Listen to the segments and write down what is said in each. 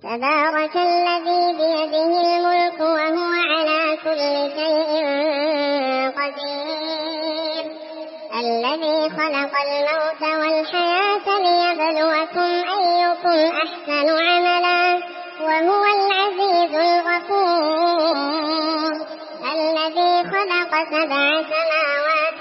تبارك الذي بيده الملك وهو على كل شيء قدير الذي خلق الموت والحياة ليبلوكم أيكم أحسن عملا وهو العزيز الغفور الذي خلق 7 سماوات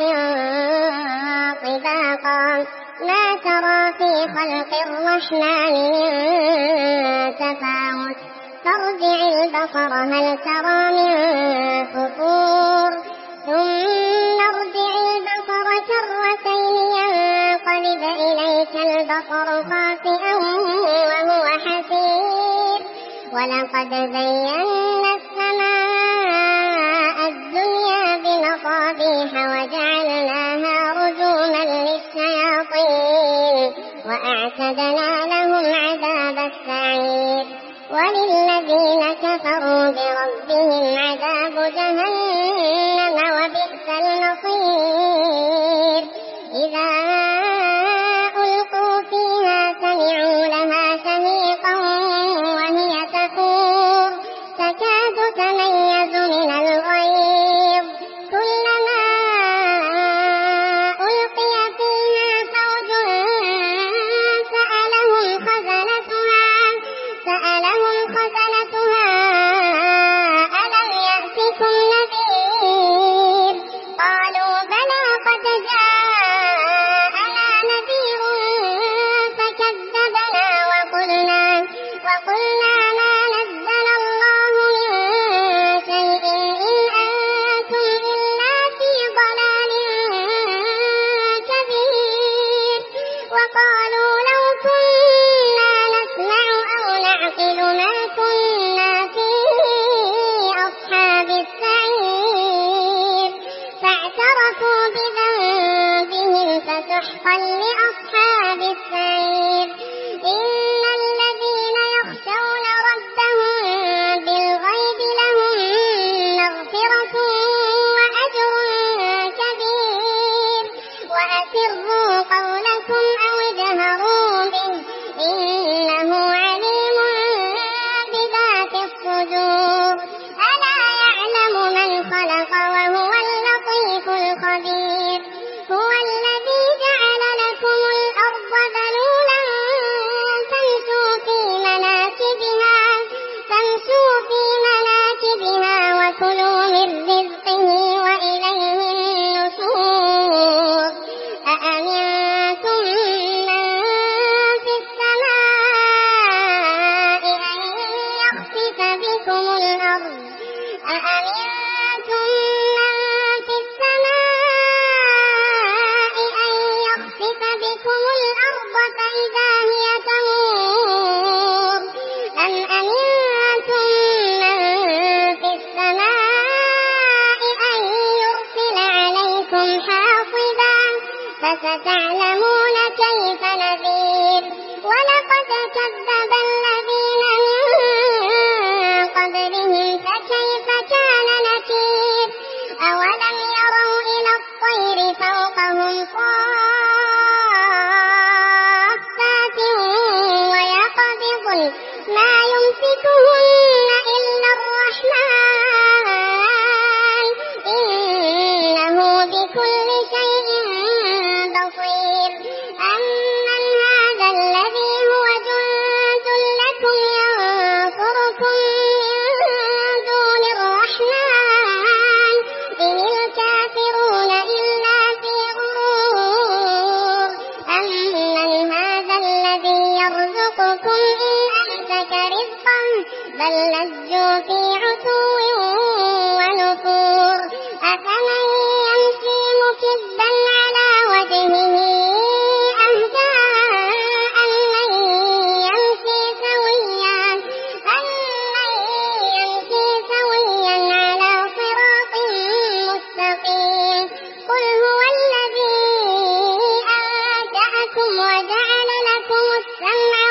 طباقا ما ترى في خلق الرحمن من تفاوت فارجع البصر هل ترى من فطور ثم ارجع البصر كرتين ينقلب إليك البصر خاسئا وهو حسير ولقد زينا السماء الدنيا بمصابيح وجعلناها رجوما للشياطين وأعتدنا لهم عذاب السعير وللذين كفروا بربهم عذاب جهنم وبئس المصير إذا ألقوا فيها سمعوا لها شهيقا وهي تفور تكاد تميز من الغيظ كلما ألقي فيها فوج سألهم خزنتها ألم يأتكم نذير قالوا بلى قد جاءنا نذير فكذبنا وقلنا ما نزل الله من شيء إن أنتم إلا في ضلال كبير وقالوا لو كنا نسمع أو نعقل ما كنا في أصحاب السعير فاعترفوا بذنبهم فسحقا لأصحاب السعير إن الذين يخشون ربهم بالغيب لهم مغفرة وأجر كبير وأسروا قولكم أو اجهروا به إنه عليم بذات الصدور ألا يعلم من خلق وهو اللطيف الخبير هو الذي جعل لكم الأرض ذلولا فامشوا في مناكبها وكلوا من رزقه وإليه النشور أأمنتم من في السماء أن يخسف بكم الأرض فإذا هي تمور أم أمنتم من في السماء أن يرسل عليكم حاصبا فستعلمون كيف نذير ولقد كذب الذين من قبلهم فكيف كان نكير أولم يروا إلى الطير فوقهم صافات ويقبضن ما يمسكهن إلا الرحمن إنه بكل شيء بصير أمن هذا الذي هو جند لكم ينصركم من دون الرحمن إن الكافرون إلا في غرور أمن هذا الذي يرزقكم إن أمسك رزقا بل لجوا في عتو ونفور أفمن يمشي مكبا على وجهه أهدى أمن يمشي سويا على صراط مستقيم قل هو الذي أنشأكم وجعل لكم السمع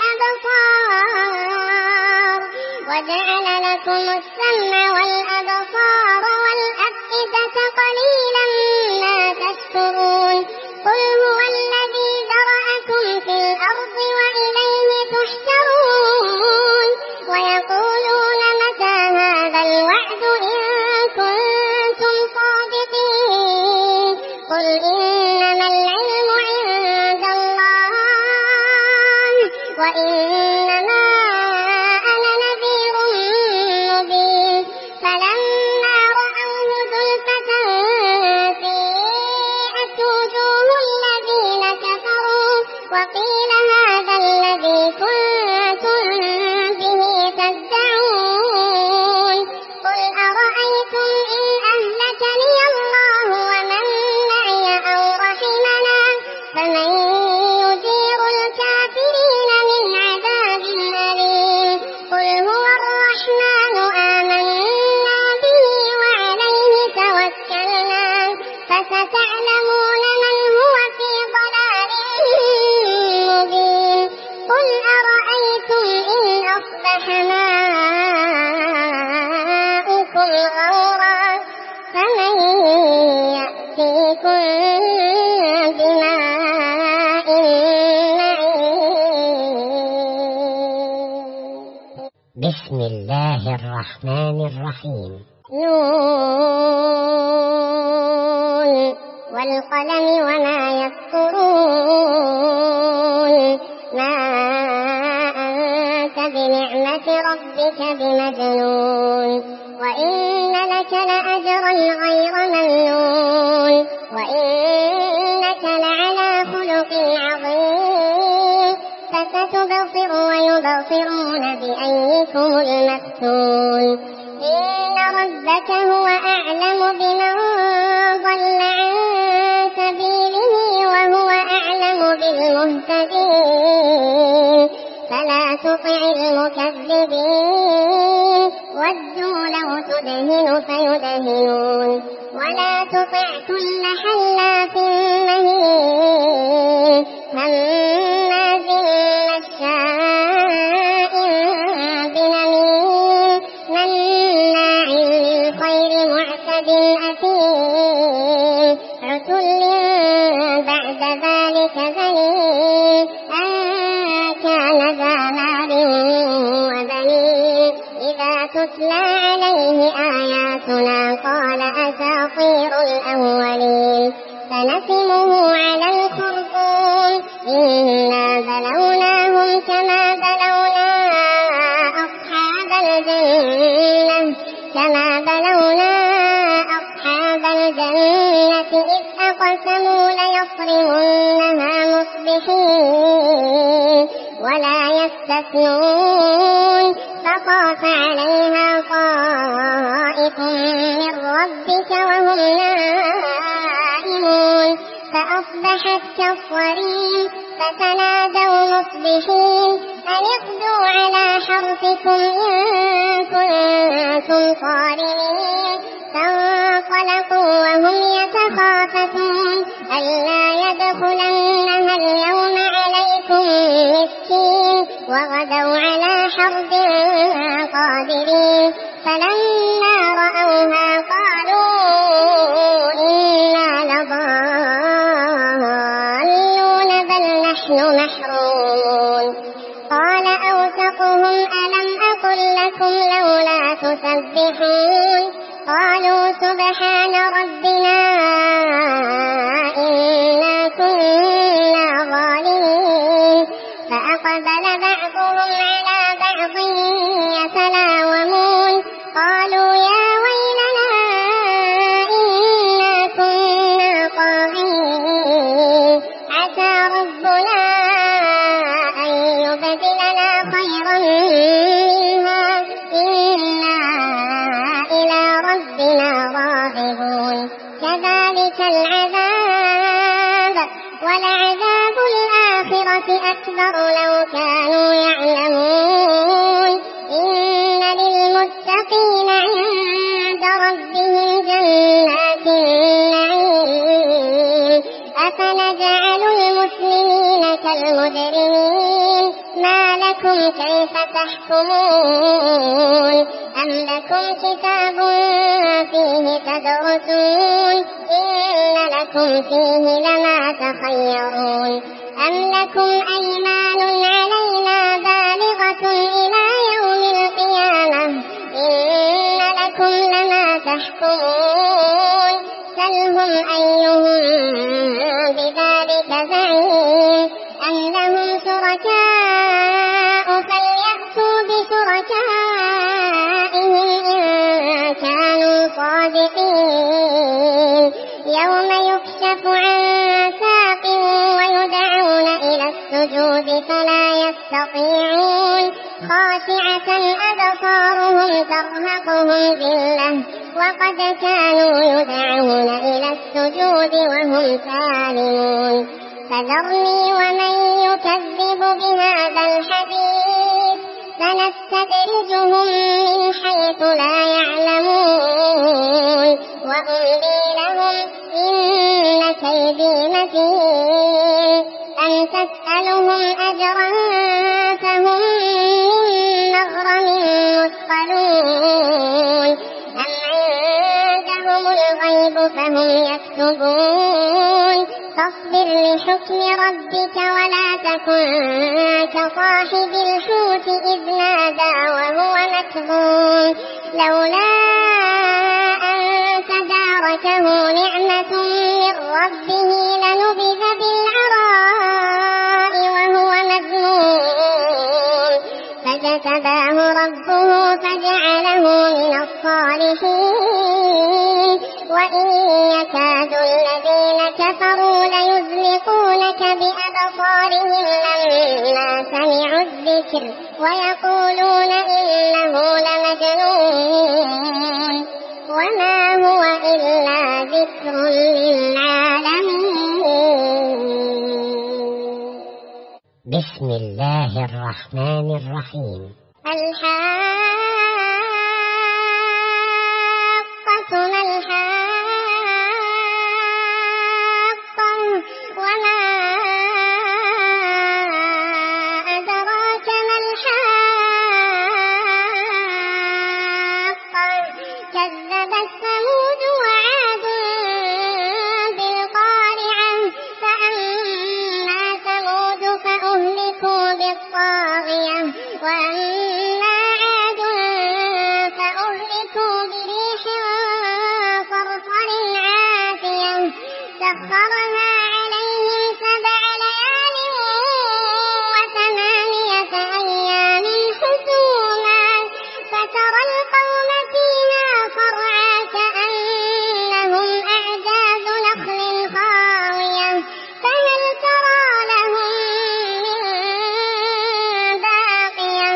والأبصار والأفئدة قليلا ما تشكرون قل هو الذي ذرأكم في الأرض وإليه تحشرون فلاح ماؤكم غورا فمن يأتيكم بماء معين. بسم الله الرحمن الرحيم. نون والقلم وما يسطرون ما أنت بنعمة ربك بمجنون وإن لك لأجرا غير ممنون وإنك لعلى خلق عظيم فستبصر ويبصرون بأيكم المفتون إن ربك هو أعلم بمن ضل عن سبيله وهو أعلم بالمهتدين فلا تطع المكذبين ودوا لو تدهن فيدهنون ولا تطع كل حلاف مهين هماز مشاء بنميم مناع للخير معتد أثيم عتل بعد ذلك زنيم كان ذا مال وبنين إذا تتلى عليه آياتنا قال أساطير الأولين فنسمه على الخرطوم إنا بلوناهم كما بلونا أصحاب الجنة إذ أقسموا ليصرمنها مصبحين ولا يستثنون فطاف عليها طائف من ربك وهم نائمون فأصبحت كالصريم فتنادوا مصبحين أن اغدوا على حرثكم إن كنتم صارمين فانطلقوا وهم يتخافتون ألا يدخلنها اليوم عليكم مسكين وغدوا على حرد قادرين فلما رأوها قالوا إنا لضالون بل نحن محرومون قال أوسطهم ألم أقل لكم لولا تسبحون قالوا سبحان ربنا إنا كنا ظالمين فأقبل بعضهم على بعض يتلاومون قالوا يا ويلنا إنا كنا طاغين عسى ربنا أن يبدلنا خيرا منها إنا إلى ربنا راغبون كذلك العذاب ولعذاب الآخرة أكبر لو كانوا يعلمون إن للمتقين عند ربهم جنات النعيم أفنجعل المسلمين كالمجرمين ما لكم كيف تحكمون أم لكم كتاب فيه تدرسون إن لكم فيه لما تخيرون أم لكم أيمان علينا بالغة إلى يوم القيامة إن لكم لما تحكمون سلهم أيهم بذلك زعيم أم لهم شركاء فليأتوا بشركائهم إن كانوا صادقين يوم يكشف عن ساق ويدعون إلى السجود فلا يستطيعون خاشعة أبصارهم ترهقهم ذلة وقد كانوا يدعون إلى السجود وهم سالمون فذرني ومن يكذب بهذا الحديث سنستدرجهم من حيث لا يعلمون وأملي لهم إن كيدي متين أم تسألهم أجرا فهم من يكتبون فاصبر لحكم ربك ولا تكن كصاحب الحوت إذ نادى وهو مكظوم لولا أن تداركه نعمة من ربه لنبذ بالعراء وهو مذموم فاجتباه ربه فجعله من الصالحين وإن يكاد الذين كفروا ليزلقونك بأبصارهم لما سمعوا الذكر ويقولون إنه لمجنون وما هو إلا ذكر للعالمين. بسم الله الرحمن الرحيم. الحاقة ما الحاقة وما أدراك ما الحاقة كذبت ثمود وعاد بالقارعة فأما ثمود فأهلكوا بالطاغية وأما عاد فأهلكوا بريح صرصر عاتية سخرها عليهم 7 ليال و8 أيام حسوما فترى القوم فيها صرعى كأنهم أعجاز نخل خاوية فهل ترى لهم من باقية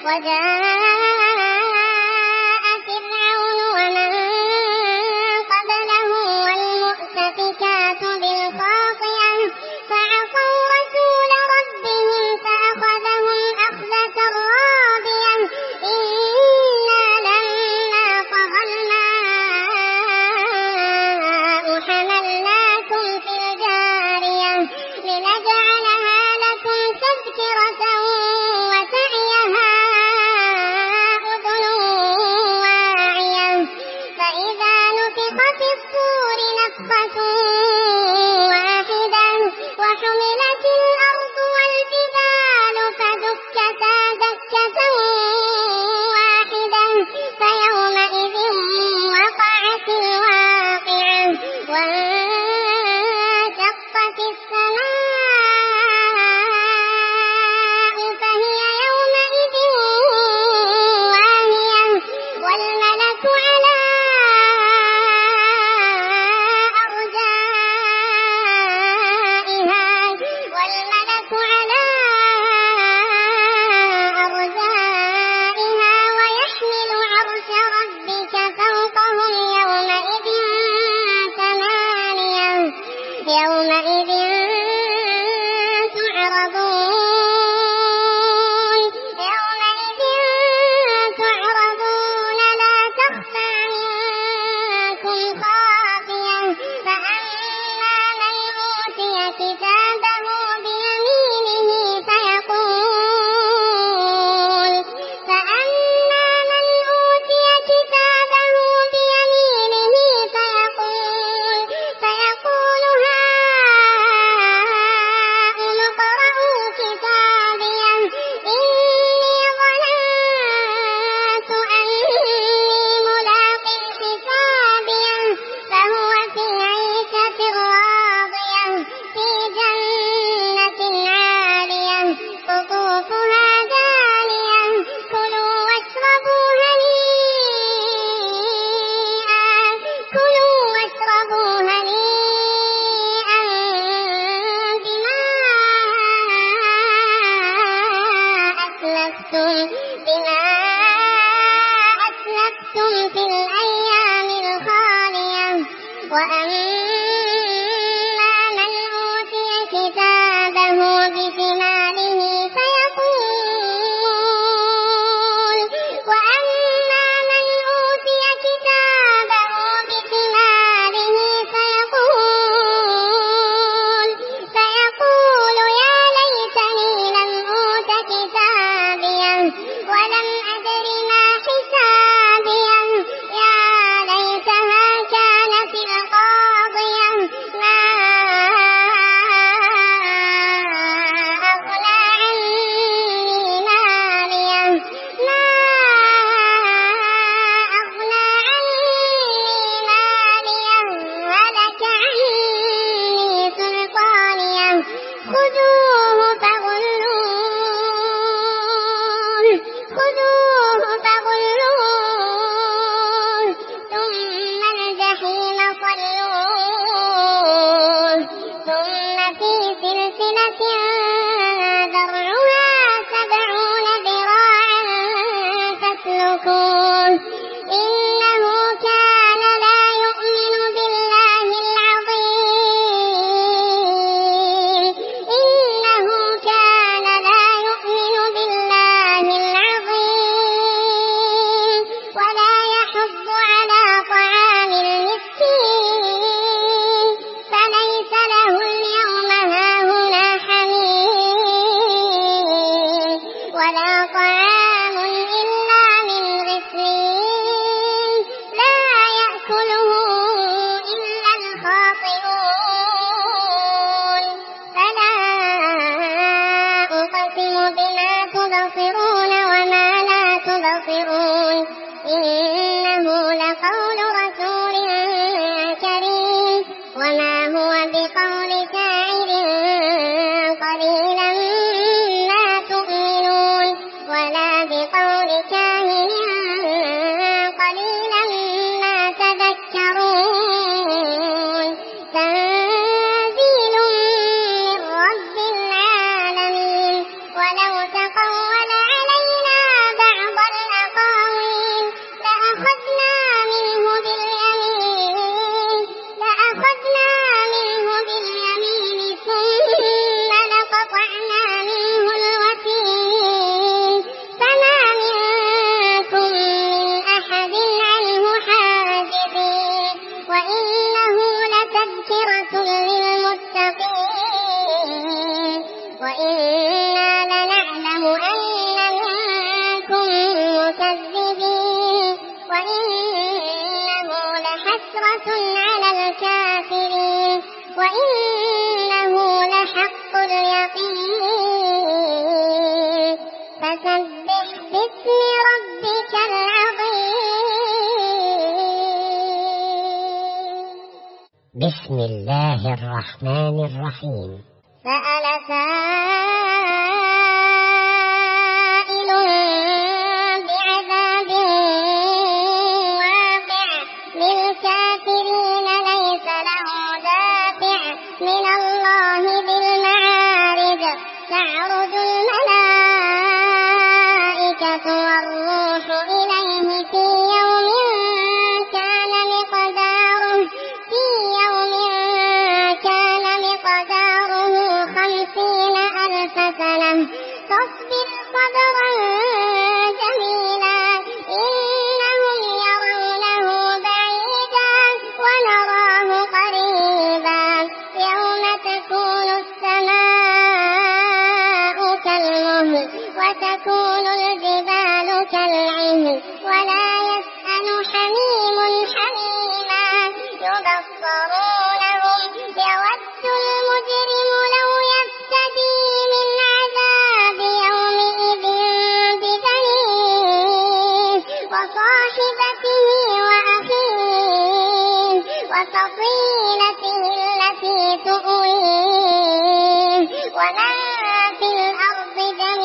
وجاء فرعون ومن قبله والمؤتفكات بالخاطئة فعصوا رسول ربهم فأخذهم أخذة رابية إنا لما طغى الماء حملناكم في الجارية لنجعلها لكم تذكرة وتعيها أذن واعية فإذا نفخ في الصور نفخة واحدة وحملت الأرض والجبال فدكتا دكة واحدة فيومئذ وقعت الواقعة وانشقت السماء فهي يومئذ واهية والملك على أرجائها ويحمل عرش ربك فوقهم يومئذ ثمانية يومئذ تعرضون لا تخفى منكم خافية فأما من أوتي كتابه بيمينه فيقول هاؤم اقرءوا كتابيه إني ظننت أني ملاق حسابيه فهو في عيشة راضية في جنة عالية قطوفها دانية كلوا واشربوا هنيئا بما أسلفتم في الأيام الخالية وأما من أوتي كتابه بشماله فيقول يا ليتني لم أوت كتابيه ولم أدر ما حسابيه يا يبصرون إنه لقول رسول كريم وما هو بقول شاعر قليلا ما تؤمنون ولا بقول كاهن قليلا ما تذكرون تنزيل من رب العالمين ولو تقول علينا بعض الأقاويل لأخذنا منه باليمين ثم لقطعنا منه الوتين فما منكم من أحد عنه حاجزين وإنه لتذكرة للمتقين وإنا لنعلم أن منكم مكذبين وإنه لحسرة على الكافرين وإنه لحق اليقين فسبح باسم ربك العظيم. بسم الله الرحمن الرحيم. سأل سائل بعذاب واقع للكافرين ليس له دافع من الله بالمعارج تعرج الملائكة والروح إليه في يوم كان مقداره 50,000 سنة فاصبر صبرا جميلا إنهم يرونه بعيدا ونراه قريبا يوم تكون السماء كالمهل وتكون الجبال كالعهن ولا يسأل حميم حميما يبصرونهم يود المجرم لو يفتدي من عذاب يومئذ ببنيه وصاحبته وأخيه وفصيلته التي تؤويه ومن في الأرض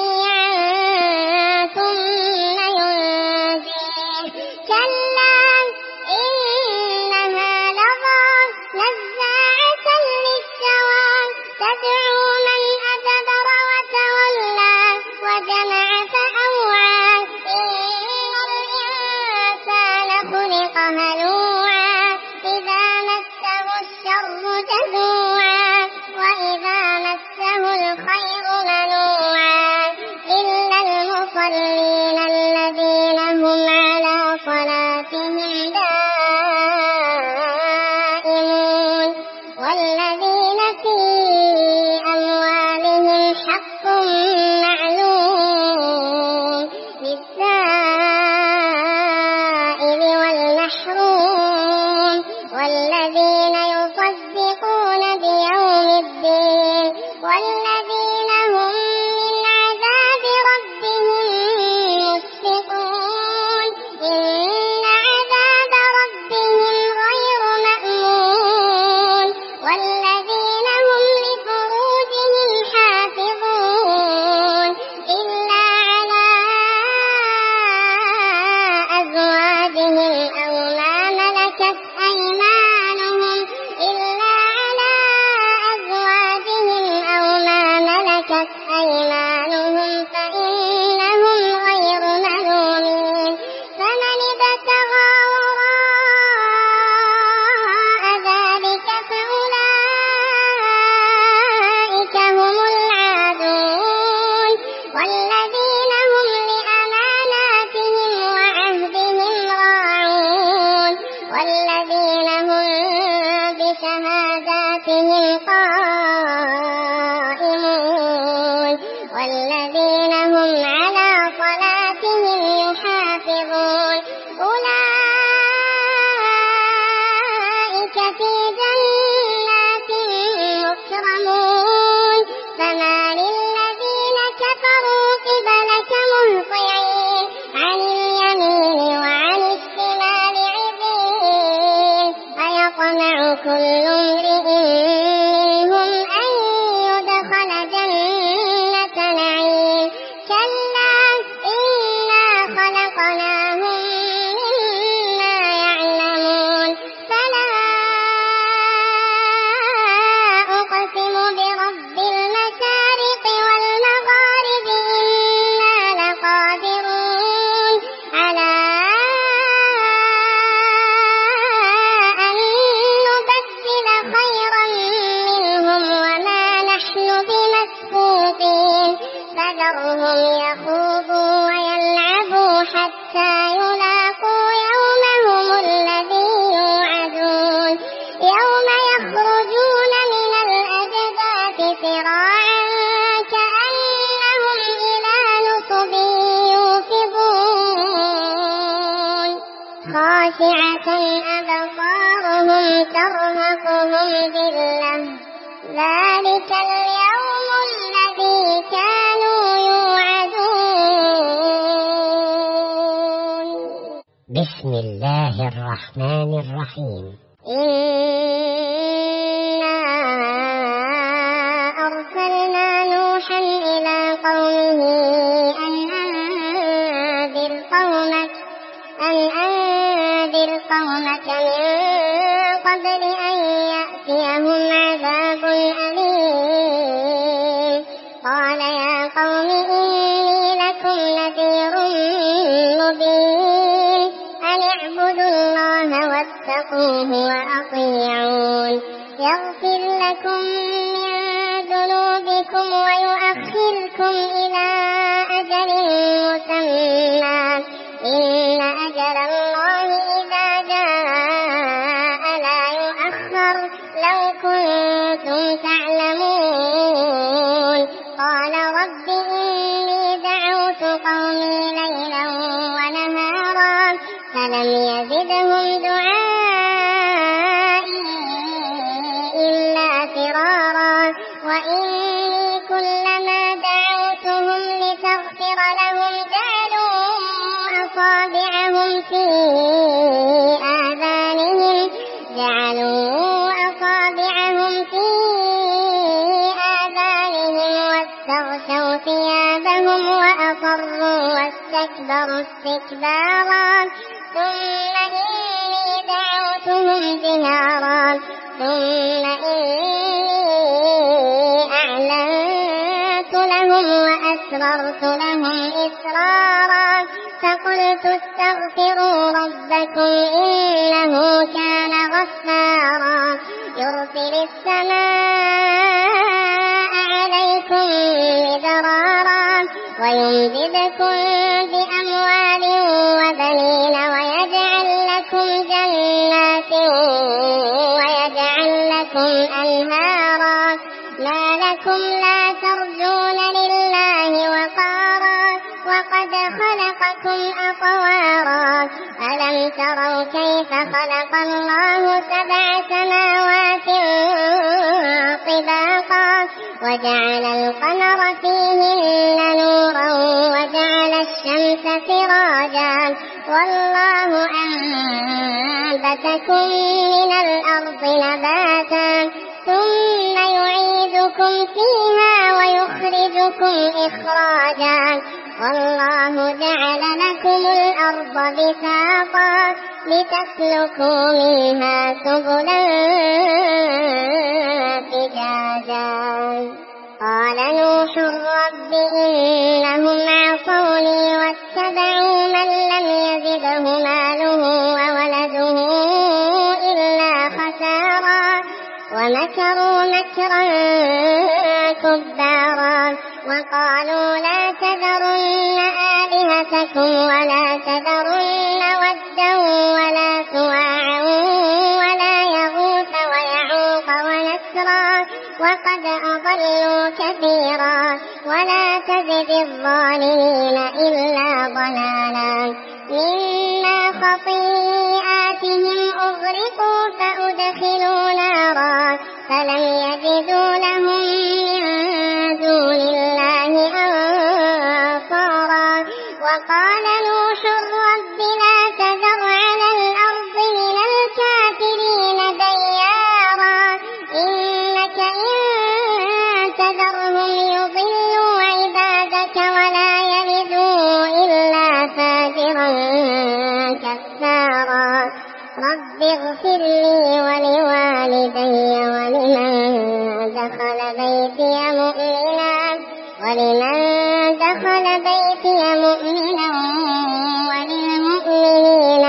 جميعا ثم ينجيه كلا إنها لظى نزاعة للشوى تدعو من أدبر وتولى وجمع فأوعى إن الإنسان خلق هلوعا إذا مسه الشر جزوعا وإذا مسه الخير منوعا إلا المصلين الذين هم على صلاتهم دائمون والذين في أموالهم حق معلوم للسائل والمحروم والذين يصدقون بيوم الدين والذين هم من عذاب ربهم مشفقون إن عذاب ربهم غير مأمون والذين هم لفروجهم حافظون إلا على أزواجهم أو ما ملكت أيمانهم فإنهم غير ملومين فمن ابتغى وراء ذلك فأولئك هم العادون والذين هم لأماناتهم وعهدهم راعون والذين هم بشهاداتهم قائمون والذين هم على صلاتهم يحافظون أولئك في جنات مكرمون فما للذين كفروا قبلك مهطعين عن كل امرئ منهم أن يدخل جنة نعيم كلا إنا خلقناهم مما يعلمون فلا أقسم برب المشارق والمغارب إنا لقادرون على أن نبدل خيرا منهم وما نحن بمسبوقين فذرهم يخوضوا ويلعبوا حتى يلاقوا يومهم الذي يوعدون يوم يخرجون من الأجداث سراعا كأنهم إلى نصب يوفضون خاشعة أبصارهم ترهقهم ذلة ذلك اليوم الذي كانوا يوعدون. بسم الله الرحمن الرحيم. إنا أرسلنا نوحا إلى قومه أن أنذر قومك من قبل أن يأتيهم عذاب أليم قال يا قوم إني لكم نذير مبين أن اعبدوا الله واتقوه وأطيعون يغفر لكم من ذنوبكم ويؤخركم إلى أجل مسمى إن أجل الله إذا جاء لا يؤخر لو كنتم تعلمون قال رب إني دعوت قومي ليلا ونهارا فلم يزدهم دعائي إلا فرارا وإني كلما دعوتهم لتغفر لهم جعلوا أصابعهم في آذانهم واستغشوا ثيابهم وأصروا واستكبروا استكبارا ثم إني دعوتهم جهارا ثم إني أعلنت لهم وأسررت لهم إسرارا فقلت استغفروا ربكم إنه كان غفارا يرسل السماء عليكم مدرارا ويمددكم بأموال وبنين ويجعل لكم جنات ويجعل لكم أنهارا ما لكم لا ترجون لله وقارا وقد خلقكم أطوارا ألم تروا كيف خلق الله 7 سماوات طباقا وجعل القمر فيهن نورا وجعل الشمس سراجا والله أنبتكم من الأرض نباتا ثم يعيدكم فيها ويخرجكم إخراجا والله جعل لكم الأرض بساطا لتسلكوا منها سبلا فجاجا قال نوح رب إنهم عصوني واتبعوا من لم يزده ماله وولده إلا خسارا ومكروا مكرا كبارا وقالوا لا تذرن آلهتكم ولا تذرن ودا ولا سواعا ولا يغوث ويعوق ونسرا وقد أضلوا كثيرا ولا تزد الظالمين إلا ضلالا مما خطيئاتهم أغرقوا فأدخلوا نارا فلم يجدوا لهم من دون الله أنصارا وقال نوح رب لا تذر على الأرض من الكافرين ديارا كفارا رب اغفر لي ولوالدي ولمن دخل بيتي مؤمنا وللمؤمنين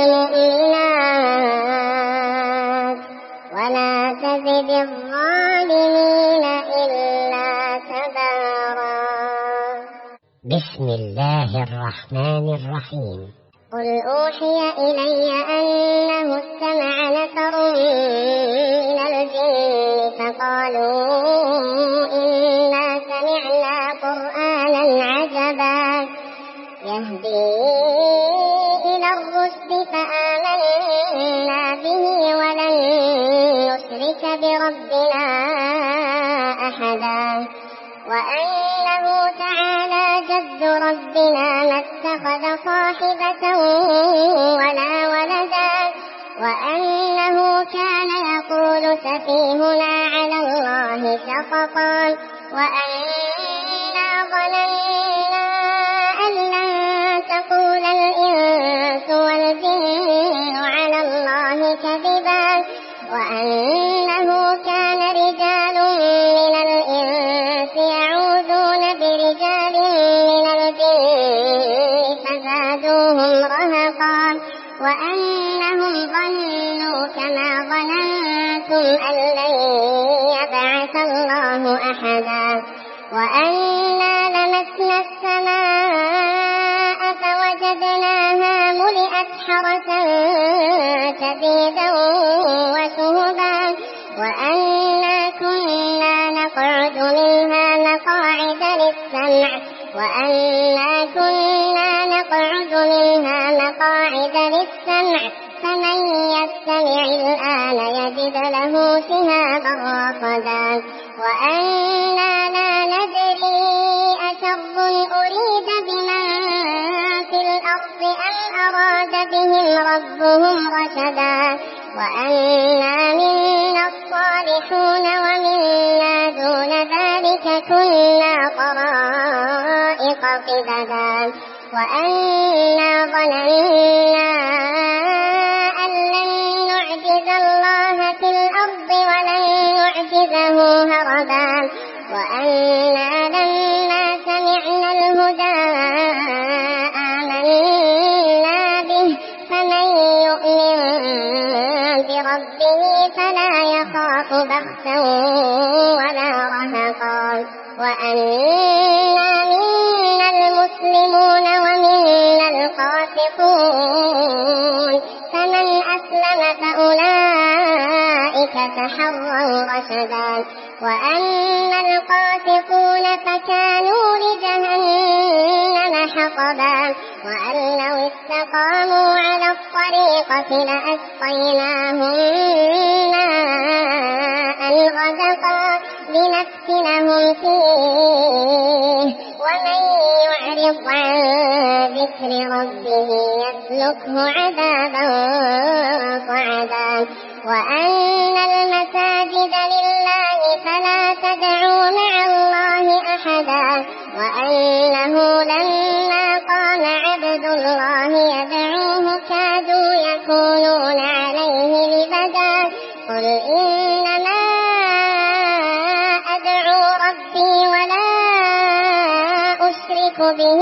والمؤمنات ولا تزد الظالمين إلا تبارا. بسم الله الرحمن الرحيم. قل أوحي إلي أنه استمع نفر من الجن فقالوا إنا سمعنا قرآنا عجبا يهدي إلى الرشد فآمنا به ولن نشرك بربنا أحدا وأنه تعالى جد ربنا ما اتخذ صاحبة ولا ولدا وأنه كان يقول سفيهنا على الله شططا وأنا ظننا أن لن تقول الإنس والجن على الله كذبا وأنه كان رجال من الإنس يعوذون برجال من الجن فزادوهم رهقا وأنهم ظنوا كما ظننتم أن لن يبعث الله أحدا وأنا لمسنا السماء فوجدناها ملئت حرسا شديدا وشهبا وأنا كنا نقعد منها مقاعد للسمع فمن يستمع الآن يجد له شهابا رصدا وأنا لا ندري أشر أريد بمن في الأرض أم أراد بهم ربهم رشدا وأنا منا الصالحون ومنا دون ذلك كنا طرائق قددا وأنا ظننا أن لن نعجز الله في الأرض ولن نعجزه هربا وأنا لما سمعنا الهدى آمنا به فمن يؤمن بربه فلا يخاف بخسا ولا رهقا وأنا منا المسلمون ومنا القاسطون فمن أسلم فأولئك تحروا رشدا وأما القاسطون فكانوا لجهنم حطبا وأن لو استقاموا على الطريقة لأسقيناهم ماء غدقا لنفتنهم فيه ومن يعرض عن ذكر ربه يسلكه عذابا صعدا وأن المساجد لله فلا تدعوا مع الله أحدا وأنه لما قام عبد الله يدعوه كادوا يكونون عليه لبدا قل إنما أدعو ربي ولا أشرك به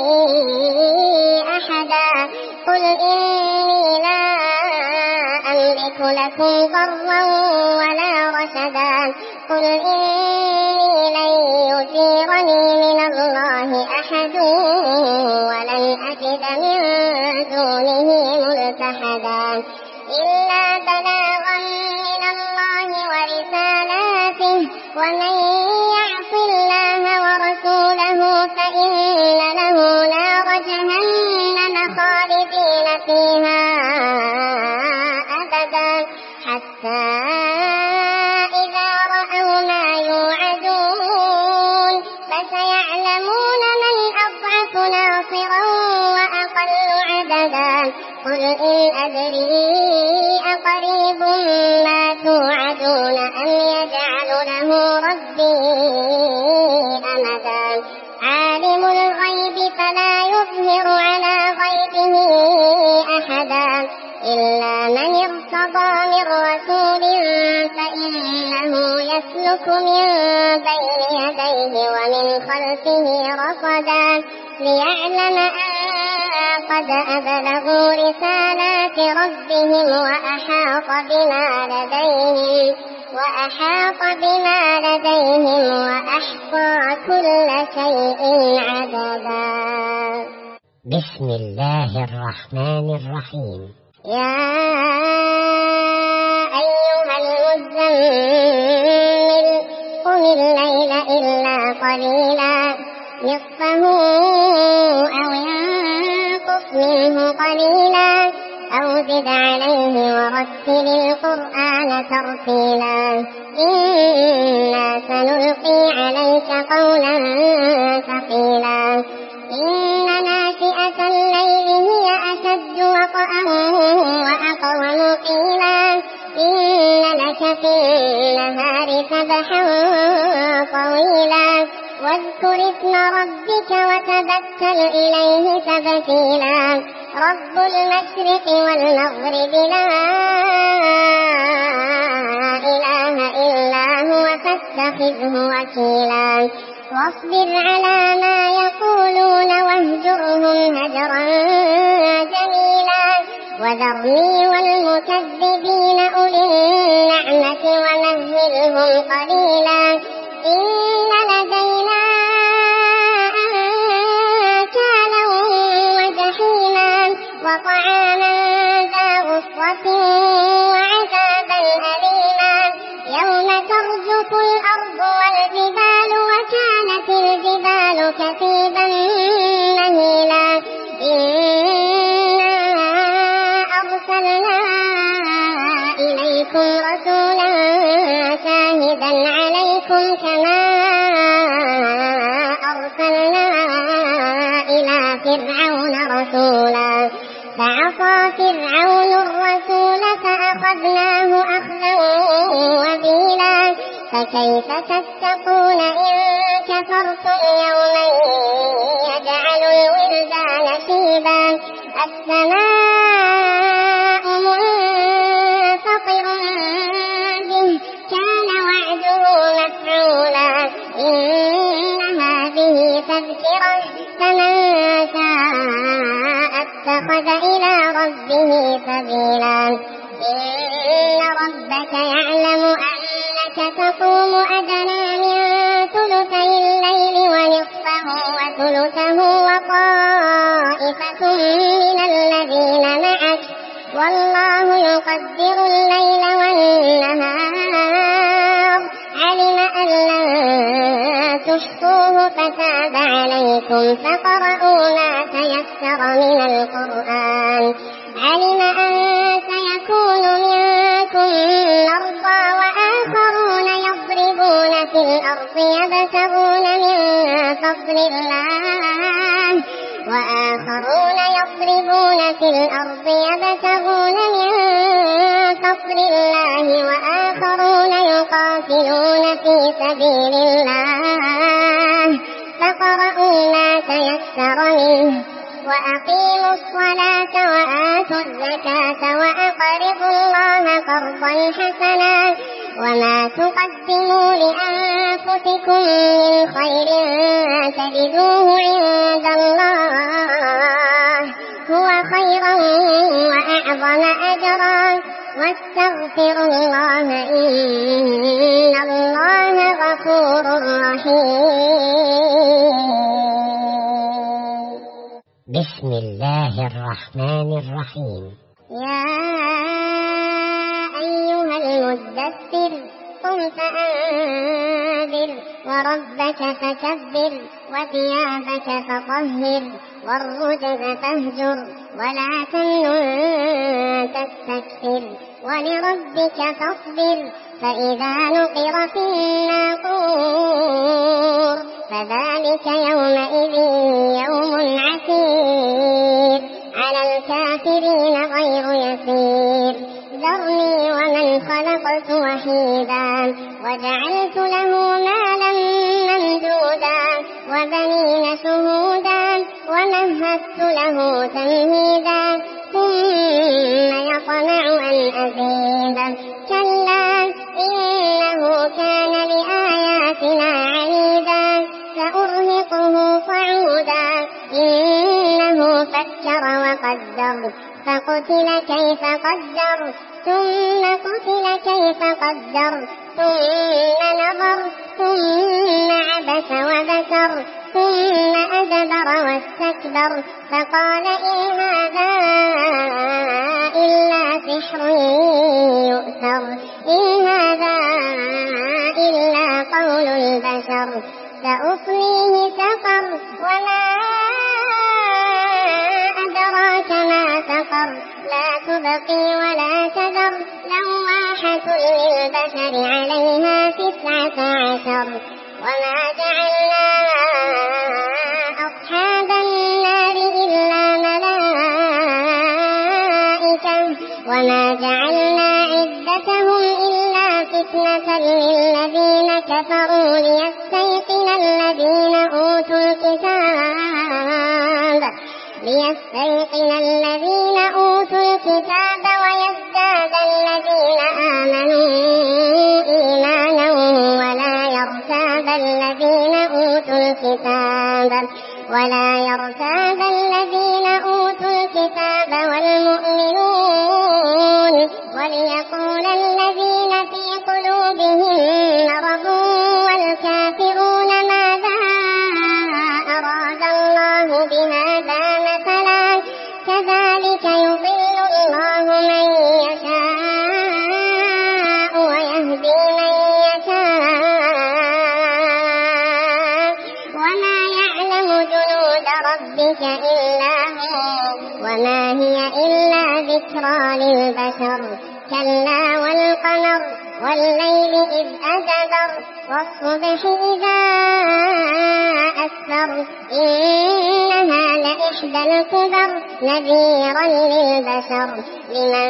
أحدا قل إني لا أملك لكم ضرا ولا رشدا قل إني لن يجيرني من الله أحد ولن أجد من دونه ملتحدا إلا بلاغا من الله ورسالاته ومن يعص الله ورسوله فإن له نار جهنم خالدين فيها أبدا حتى إذا رأوا ما يوعدون فسيعلمون من أضعف ناصرا وأقل عددا قل إن أدري أقريب ما توعدون أم يجعل له ربي أمدا عالم الغيب فلا يظهر على غيبه إلا من ارتضى من رسول فإنه يسلك من بين يديه ومن خلفه رصدا ليعلم أن قد أبلغوا رسالات ربهم وأحاط بما لديهم وأحصى كل شيء عددا. بسم الله الرحمن الرحيم. يا أيها المزمل قم الليل إلا قليلا نصفه أو ينقص منه قليلا أو زد عليه ورتل القرآن ترتيلا إنا سنلقي عليك قولا ثقيلا إن ناشئة الليل هي أشد وطئا وأقوم قيلا إن لك في النهار سبحا طويلا واذكر اسم ربك وتبتل إليه تبتيلا رب المشرق والمغرب لا إله إلا هو فاتخذه وكيلا واصبر على ما يقولون واهجرهم هجرا جميلا وذرني والمكذبين أولي النعمة ومهلهم قليلا إن لدينا أنكالا وجحيما وطعاما ذا غصة وعذابا أليما يوم ترجف الأرض والجبال وكانت الجبال كثيبا مهيلا إنا أرسلنا إليكم رسولا شاهدا عليكم كما أرسلنا إلى فرعون رسولا فعصى فرعون الرسول فأخذناه أخذا وبيلا فكيف تتقون إن كفرتم يوما يجعل الولدان شيبا السماء منفطر به كان وعده مفعولا إن هذه تذكرة فمن شاء اتخذ إلى ربه سبيلا إن ربك يعلم أنك تقوم أدنى من ثلثي الليل ونصفه وثلثه وطائفة من الذين معك والله يقدر الليل والنهار علم أن لن تحصوه فتاب عليكم فقرؤوا ما تيسر من القرآن علم أن سيكون منكم مرضى وآخرون يضربون في الأرض يبتغون من فضل الله وآخرون يقاتلون في سبيل الله فقرؤوا ما تيسر منه وأقيموا الصلاة وآتوا الزكاة وأقرضوا الله قرضا حسنا وما تقدموا لأنفسكم من خير تجدوه عند الله هو خيرا وأعظم أجرا واستغفروا الله إن الله غفور رحيم. بسم الله الرحمن الرحيم. يا أيها المدثر قم فأنذر وربك فكبر وثيابك فطهر والرجز فاهجر ولا تمنن تستكثر ولربك فاصبر فإذا نقر في الناقور فذلك يومئذ يوم عسير على الكافرين غير يسير ذرني ومن خلقت وحيدا وجعلت له مالا ممدودا وبنين شهودا ومهدت له تمهيدا ثم عنيدا كلا إنه كان لآياتنا عنيدا سأرهقه صعودا إنه فكر وقدر فقتل كيف قدر ثم قتل كيف قدر ثم نظر ثم عبس وبسر ثم أدبر واستكبر فقال إن هذا إلا سحر يؤثر إن هذا إلا قول البشر سأصليه سقر وما أدراك ما سقر لا تبقي ولا تذر لواحة للبشر عليها 19 وما جعلنا أصحاب النار إلا ملائكة وما جعلنا عدتهم إلا فتنة للذين كفروا ليستيقن الذين أوتوا الكتاب ويزداد الذين آمنوا إيمانا ولا يرتاب الذين أوتوا الكتاب والمؤمنون وليقول الذين في قلوبهم مرض والكافرون ماذا أراد الله بهذا مثلا كذلك يضل الله من يشاء ويهدي من يشاء وما يعلم جنود ربك إلا هو وما هي إلا ذكرى للبشر كلا والقمر والليل إذ أدبر والصبح إذا أسفر إنها لإحدى الكبر نذيرا للبشر لمن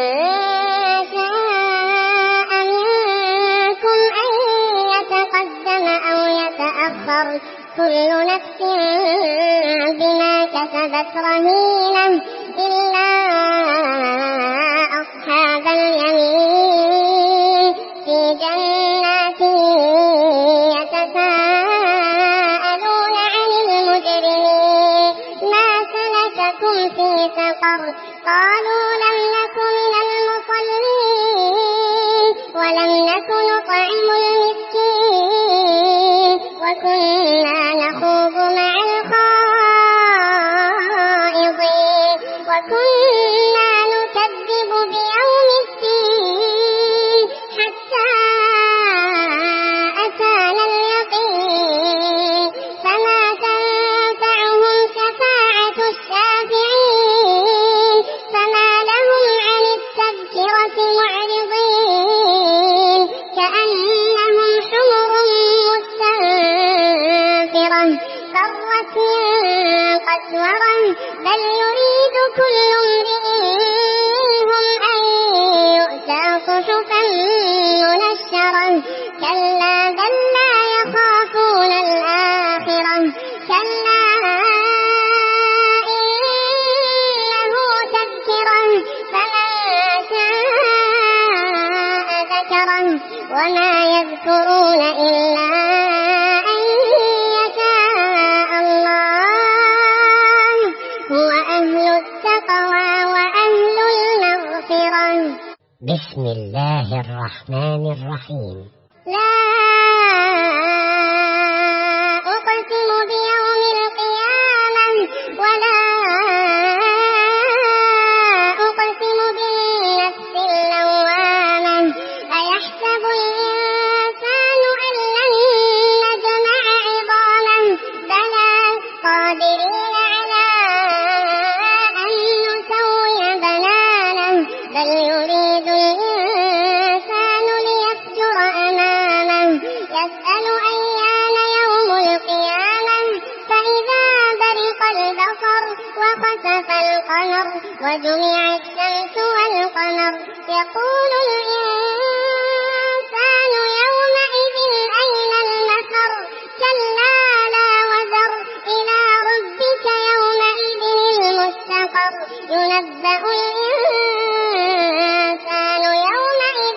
شاء منكم أن يتقدم أو يتأخر كل نفس بما كسبت رهينة إلا أصحاب اليمين في جنات يتساءلون عن المجرمين ما سلككم في سقر قالوا لم نك من المصلين ولم نك نطعم المسكين وكنا نخوض مع الخائضين وكنا نكذب بيوم الدين حتى أتانا اليقين فما تنفعهم شفاعة الشافعين فما لهم عن التذكرة معرضين كأنهم حمر مستنفرة فرت من قسورة بل يريد كل امرئ منهم أن يؤتى صحفا منشرة كلا بل لا يخافون الآخرة كلا إنه تذكرة فمن شاء ذكره وما يذكرون إلا أن يشاء الله هو أهل التقوى وأهل المغفرة بسم الله الرحمن الرحيم لا أقسم بيوم القيامة ولا أقسم بالنفس اللوامة أيحسب الإنسان أن لن نجمع عظامه بلى قادرين على أن نسوي بنانه بل يريد الإنسان ليفجر أمامه يسأل أيان يوم القيامة فإذا برق البصر وخسف القمر وجمع الشمس والقمر يقول الإنسان يومئذ أين المفر كلا لا وزر إلى ربك يومئذ المستقر ينبأ الإنسان يومئذ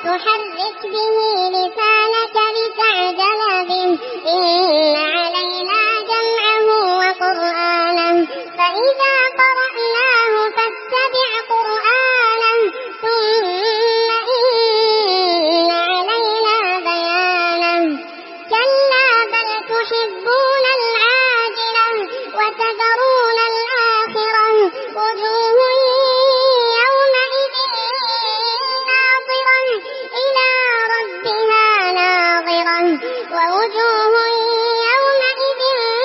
تحرك به لسانك لتعجل به إن علينا جمعه وقرآنه فإذا قرأناه فاتبع قرآنه ثم إن علينا بيانه كلا بل تحبون العاجلة وتذرون الآخرة وجوه يومئذ ناظرة إلى ربها ناظرة ووجوه يومئذ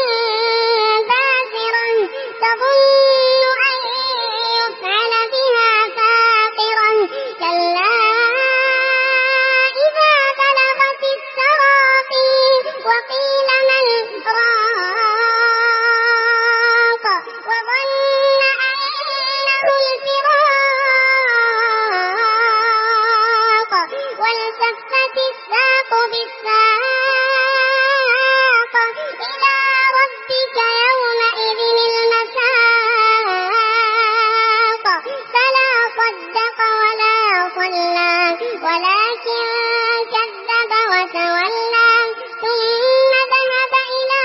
باسرة تظن أن يفعل بها فاقرة كلا إذا بلغت التراقي وقيل من راق وظن أنه الفراق والتفت الساق بالساق إلى ربك يومئذ المساق فلا صدق ولا صلى ولكن كذب وتولى ثم ذهب إلى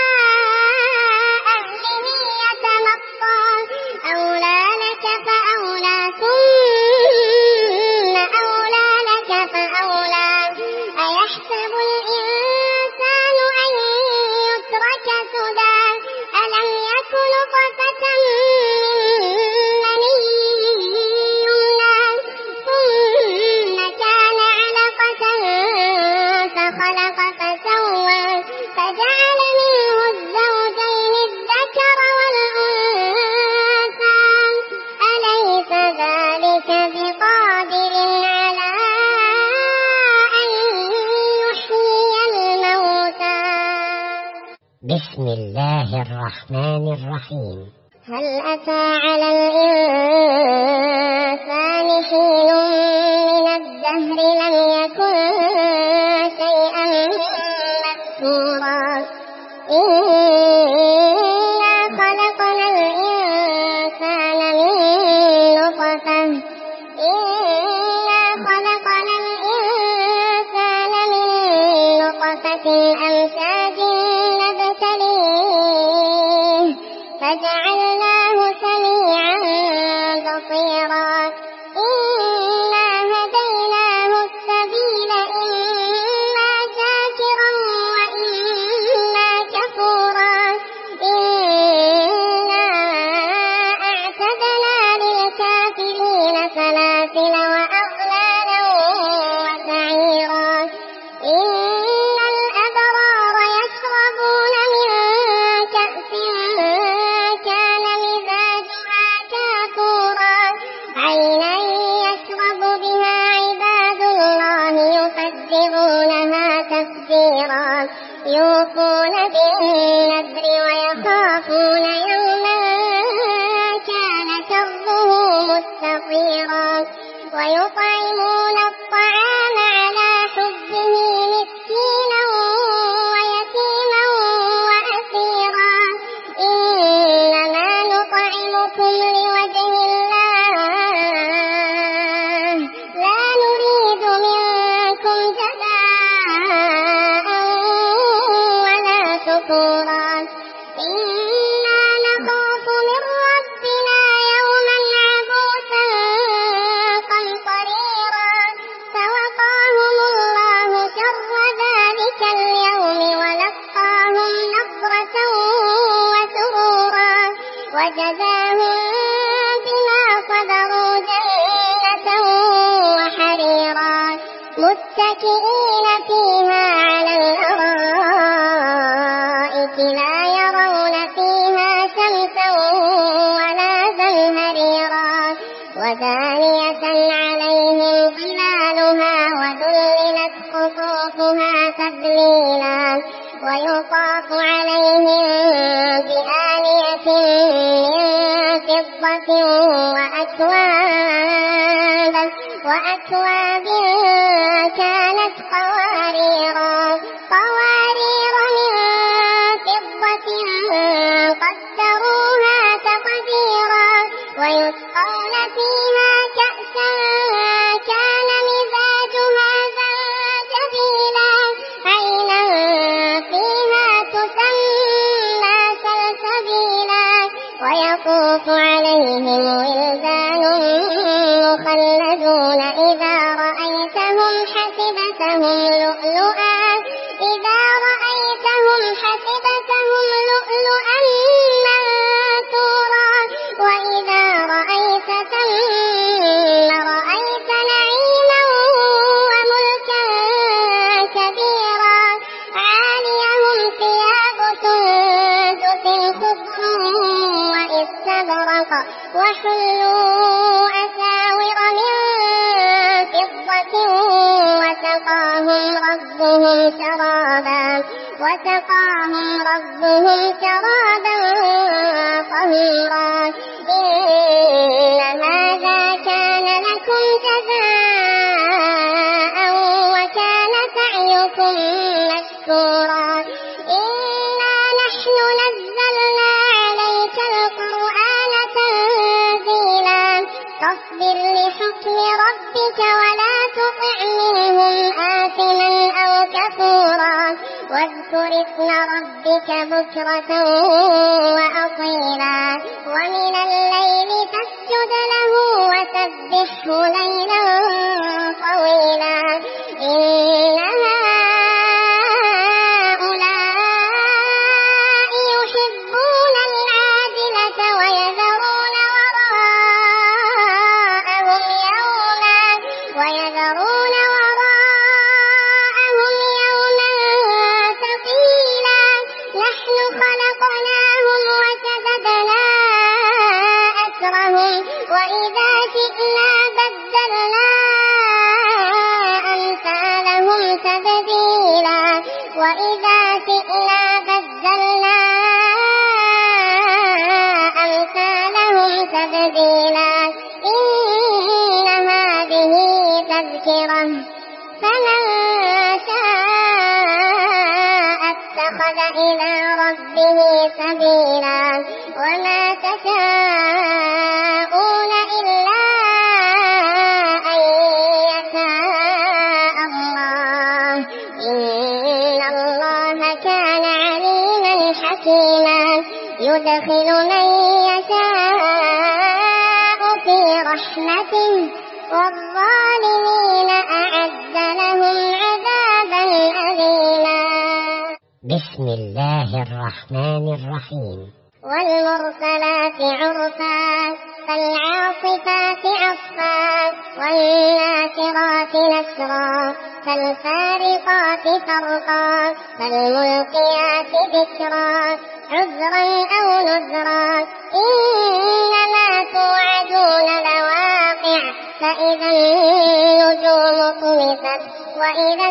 أهله يتمطى أولى لك فأولى ثم أولى لك فأولى أيحسب الإنسان أن يترك سدى ألم يك نطفة من مني يمنى ثم كان علقة فخلق فسوى فجعل منه الزوجين الذكر والأنثى أليس ذلك بقادر على أن يحيي الموتى بسم الله الرحمن الرحيم. هل أتى على الإنسان حين من الدهر لم يكن شيئا مذكورا إنا خلقنا الإنسان من نطفة أمشاج نبتليه فجعلناه سميعا بصيرا إنا هديناه السبيل إما شاكرا وإما كفورا إنا أعتدنا للكافرين سلاسل وأغلالا وسعيرا إن الأبرار يشربون من كأس كان مزاجها كافورا عينا يشرب بها عباد الله يفجرونها تفجيرا يوفون بالنذر ويخافون يوما كان شره مستطيرا ويطعمون الطعام على حبه مسكينا ويتيما وأسيرا إنما نطعمكم لوجه الله لا نريد منكم جزاء ولا شكورا إنا نخاف من ربنا يوما عبوسا قمطريرا فوقاهم الله شر ذلك اليوم ولقاهم نضرة وسرورا وجزاهم بما صبروا جنة وحريرا متكئين فيها على الأرائك لا يرون فيها شمسا ولا زمهريرا ودانية عليهم ظلالها وذللت قطوفها تذليلا ويطاف عليهم بآنية من فضة وأكواب كانت قوارير من فضة قدروها تقديرا ويسقون فيها كأسا كان مزاجها إذا رأيتهم حسبتهم لؤلؤا منثورا وإذا رأيت ثم رأيت نعيما وملكا كبيرا عاليهم ثياب سندس خضر واستبرق وحلوا أساور من فضة وسقاهم ربهم شرابا طهورا إن هذا كان لكم جزاء وكان سعيكم مشكورا إنا نحن نزلنا عليك القرآن تنزيلا فاصبر لحكم ربك ولا تطع منهم آثما أو كفورا واذكر اسم ربك بكرة وأصيلا ومن الليل فاسجد له وسبحه ليلا طويلا إن هؤلاء يحبون العاجلة ويذرون وراءهم يوما ثقيلا نحن خلقناهم وشددنا أسرهم وإذا شئنا بدلنا أمثالهم تبديلا إن هذه تذكرة فمن شاء اتخذ إلى ربه سبيلا وما تشاءون إلا أن يشاء الله إن الله كان عليما حكيما يدخل من يشاء في رحمته والظالمين أعد لهم عذابا أليما. بسم الله الرحمن الرحيم. والمرسلات عرفا فالعاصفات عصفا والناشرات نشرا فالفارقات فرقا فالملقيات ذكرا عذرا أو نذرا إنما توعدون لواقع فإذا النجوم طمست وإذا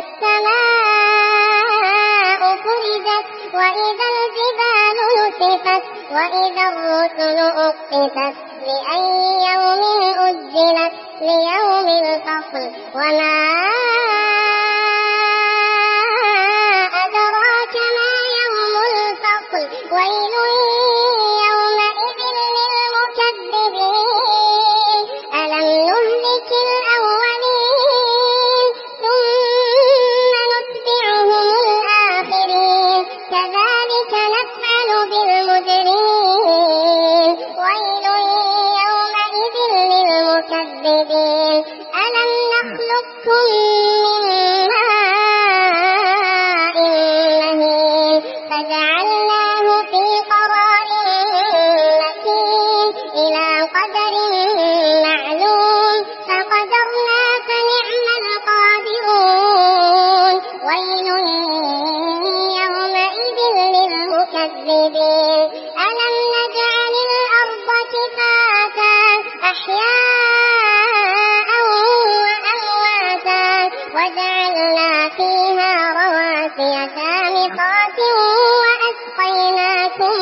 السماء فرجت وإذا الجبال نسفت وإذا الرسل أقتت لأي يوم أجلت ليوم الفصل وما أدراك ما يوم الفصل ويل يومئذ للمكذبين ألم نهلك الأولين ثم نتبعهم الآخرين كذلك نفعل بالمجرمين ويل يومئذ للمكذبين ألم نخلقكم من ماء مهين فجعلناه في قرار مكين إلى قدر معلوم فقدرنا فنعم القادرون ويل يومئذ للمكذبين ألم نجعل الأرض كفاتا أحياء وأمواتا وجعلنا فيها رواسي شامخات وأسقيناكم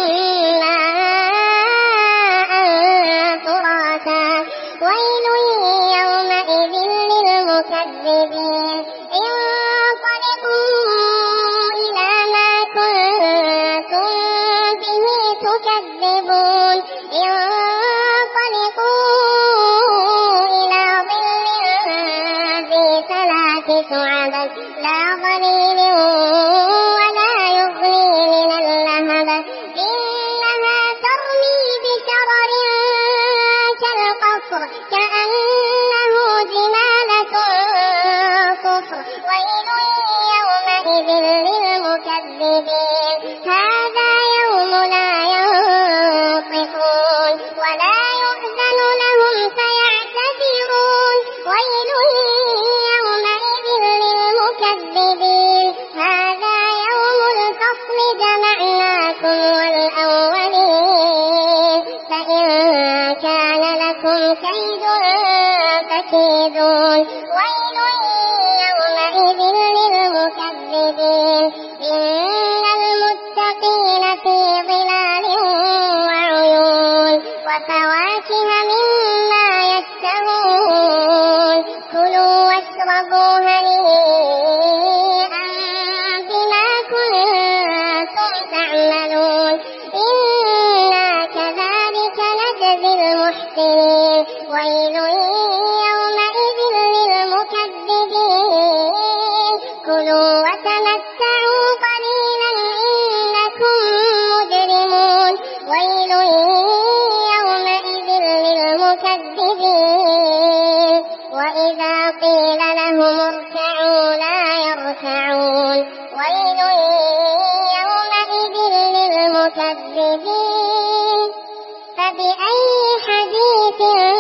ماء فراتا ويل يومئذ للمكذبين انطلقوا إلى ما كنتم به تكذبون انطلقوا إلى ظل ذي ثلاث شعب لا ظليل ولا يغني من اللهب إنها ترمي بشرر كالقصر كأنه جمالة النصر ويل يومئذ للمكذبين هذا يوم لا ينطقون ولا يؤذن لهم فيعتذرون ويل يومئذ للمكذبين هذا يوم الفصل جمعناكم والأولين فإن كان لكم كيد فكيدون ويل يومئذ للمكذبين إن المتقين في ظلال وعيون وفواكه مما يشتهون كلوا واشربوا هنيئا بما كنتم تعملون إنا كذلك نجزي المحسنين ويل يومئذ للمكذبين كلوا وتمتعوا قليلا إنكم مجرمون ويل يومئذ للمكذبين وإذا قيل لهم اركعوا لا يركعون ويل يومئذ للمكذبين فبأي حديث